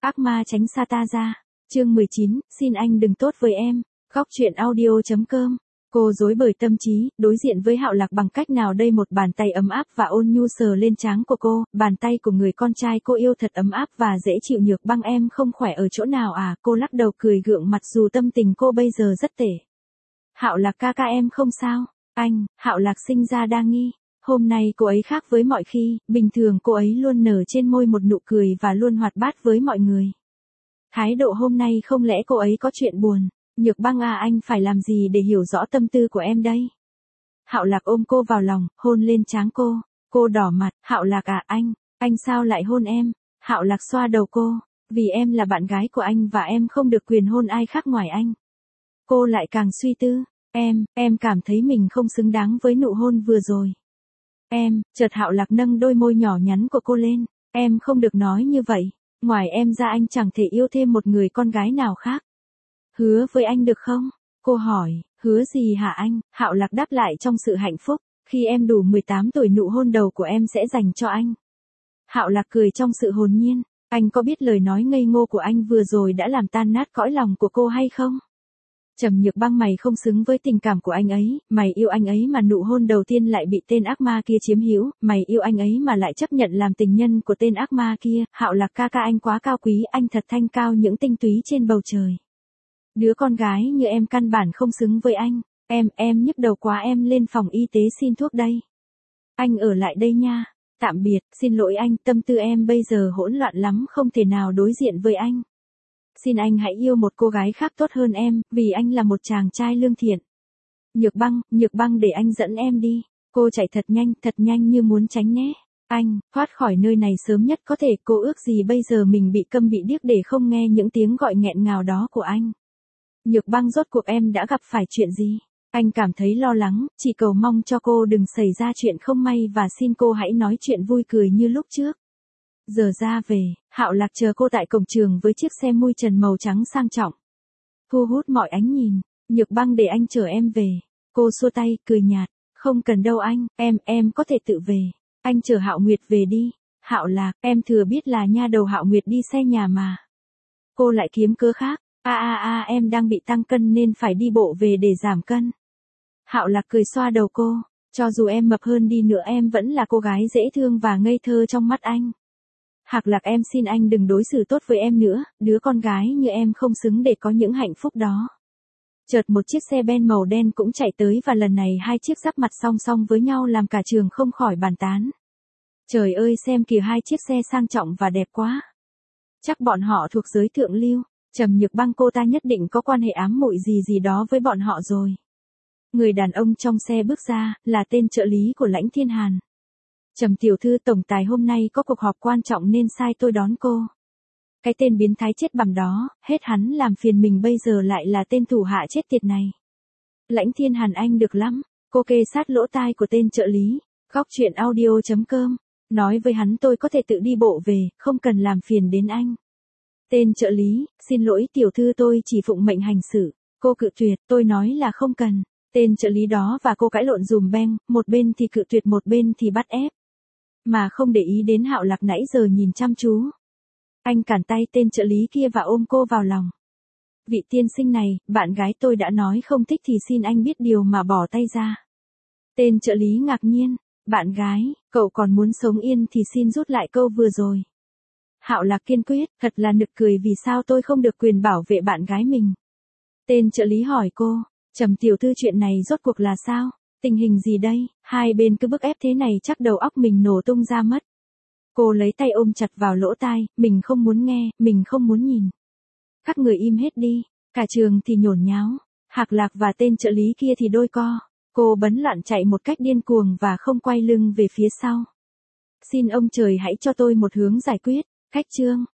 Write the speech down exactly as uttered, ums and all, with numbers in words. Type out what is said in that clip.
Ác ma tránh xa ta ra. Chương mười chín, xin anh đừng tốt với em. Góc truyện audio.com. Cô rối bời tâm trí, đối diện với Hạo Lạc bằng cách nào đây? Một bàn tay ấm áp và ôn nhu sờ lên trán của cô, bàn tay của người con trai cô yêu thật ấm áp và dễ chịu. Nhược Băng, em không khỏe ở chỗ nào à? Cô lắc đầu cười gượng mặt dù tâm tình cô bây giờ rất tệ. Hạo Lạc ca ca, em không sao. Anh, Hạo Lạc sinh ra đa nghi. Hôm nay cô ấy khác với mọi khi, bình thường cô ấy luôn nở trên môi một nụ cười và luôn hoạt bát với mọi người. Thái độ hôm nay không lẽ cô ấy có chuyện buồn? Nhược Băng à, anh phải làm gì để hiểu rõ tâm tư của em đây? Hạo Lạc ôm cô vào lòng, hôn lên trán cô. Cô đỏ mặt. Hạo Lạc à, anh, anh sao lại hôn em? Hạo Lạc xoa đầu cô. Vì em là bạn gái của anh và em không được quyền hôn ai khác ngoài anh. Cô lại càng suy tư. Em, em cảm thấy mình không xứng đáng với nụ hôn vừa rồi. Em, chợt Hạo Lạc nâng đôi môi nhỏ nhắn của cô lên. Em không được nói như vậy. Ngoài em ra anh chẳng thể yêu thêm một người con gái nào khác. Hứa với anh được không? Cô hỏi. Hứa gì hả anh? Hạo Lạc đáp lại trong sự hạnh phúc. Khi em đủ mười tám tuổi, nụ hôn đầu của em sẽ dành cho anh. Hạo Lạc cười trong sự hồn nhiên. Anh có biết lời nói ngây ngô của anh vừa rồi đã làm tan nát cõi lòng của cô hay không? Trầm Nhược Băng, mày không xứng với tình cảm của anh ấy, mày yêu anh ấy mà nụ hôn đầu tiên lại bị tên ác ma kia chiếm hữu, mày yêu anh ấy mà lại chấp nhận làm tình nhân của tên ác ma kia. Hạo Lạc ca ca, anh quá cao quý, anh thật thanh cao những tinh túy trên bầu trời. Đứa con gái như em căn bản không xứng với anh. Em, em nhức đầu quá, em lên phòng y tế xin thuốc đây. Anh ở lại đây nha. Tạm biệt, xin lỗi anh, tâm tư em bây giờ hỗn loạn lắm, không thể nào đối diện với anh. Xin anh hãy yêu một cô gái khác tốt hơn em, vì anh là một chàng trai lương thiện. Nhược Băng, Nhược Băng, để anh dẫn em đi. Cô chạy thật nhanh, thật nhanh như muốn tránh né. Anh, thoát khỏi nơi này sớm nhất có thể. Cô ước gì bây giờ mình bị câm bị điếc để không nghe những tiếng gọi nghẹn ngào đó của anh. Nhược Băng, rốt cuộc em đã gặp phải chuyện gì? Anh cảm thấy lo lắng, chỉ cầu mong cho cô đừng xảy ra chuyện không may và xin cô hãy nói chuyện vui cười như lúc trước. Giờ ra về, Hạo Lạc chờ cô tại cổng trường với chiếc xe mui trần màu trắng sang trọng. Thu hút mọi ánh nhìn. Nhược Băng, để anh chở em về. Cô xua tay, cười nhạt. Không cần đâu anh, em, em có thể tự về. Anh chở Hạo Nguyệt về đi. Hạo Lạc, em thừa biết là nha đầu Hạo Nguyệt đi xe nhà mà. Cô lại kiếm cớ khác. A a a, em đang bị tăng cân nên phải đi bộ về để giảm cân. Hạo Lạc cười xoa đầu cô. Cho dù em mập hơn đi nữa em vẫn là cô gái dễ thương và ngây thơ trong mắt anh. Hạo Lạc, em xin anh đừng đối xử tốt với em nữa, đứa con gái như em không xứng để có những hạnh phúc đó. Chợt một chiếc xe Ben màu đen cũng chạy tới và lần này hai chiếc giáp mặt song song với nhau làm cả trường không khỏi bàn tán. Trời ơi, xem kìa, hai chiếc xe sang trọng và đẹp quá. Chắc bọn họ thuộc giới thượng lưu. Trầm Nhược Băng, cô ta nhất định có quan hệ ám muội gì gì đó với bọn họ rồi. Người đàn ông trong xe bước ra, là tên trợ lý của Lãnh Thiên Hàn. Trầm tiểu thư, tổng tài hôm nay có cuộc họp quan trọng nên sai tôi đón cô. Cái tên biến thái chết bằm đó, hết hắn làm phiền mình bây giờ lại là tên thủ hạ chết tiệt này. Lãnh Thiên Hàn, anh được lắm. Cô kê sát lỗ tai của tên trợ lý. Góc truyện audio.com. Nói với hắn tôi có thể tự đi bộ về, không cần làm phiền đến anh. Tên trợ lý, xin lỗi tiểu thư, tôi chỉ phụng mệnh hành xử. Cô cự tuyệt, tôi nói là không cần. Tên trợ lý đó và cô cãi lộn dùm beng, một bên thì cự tuyệt một bên thì bắt ép. Mà không để ý đến Hạo Lạc nãy giờ nhìn chăm chú. Anh cản tay tên trợ lý kia và ôm cô vào lòng. Vị tiên sinh này, bạn gái tôi đã nói không thích thì xin anh biết điều mà bỏ tay ra. Tên trợ lý ngạc nhiên. Bạn gái, cậu còn muốn sống yên thì xin rút lại câu vừa rồi. Hạo Lạc kiên quyết, thật là nực cười, vì sao tôi không được quyền bảo vệ bạn gái mình. Tên trợ lý hỏi cô, Trầm tiểu thư, chuyện này rốt cuộc là sao? Tình hình gì đây? Hai bên cứ bức ép thế này chắc đầu óc mình nổ tung ra mất. Cô lấy tay ôm chặt vào lỗ tai, mình không muốn nghe, mình không muốn nhìn. Các người im hết đi. Cả trường thì nhổn nháo. Hạo Lạc và tên trợ lý kia thì đôi co. Cô bấn loạn chạy một cách điên cuồng và không quay lưng về phía sau. Xin ông trời hãy cho tôi một hướng giải quyết. Cách chương.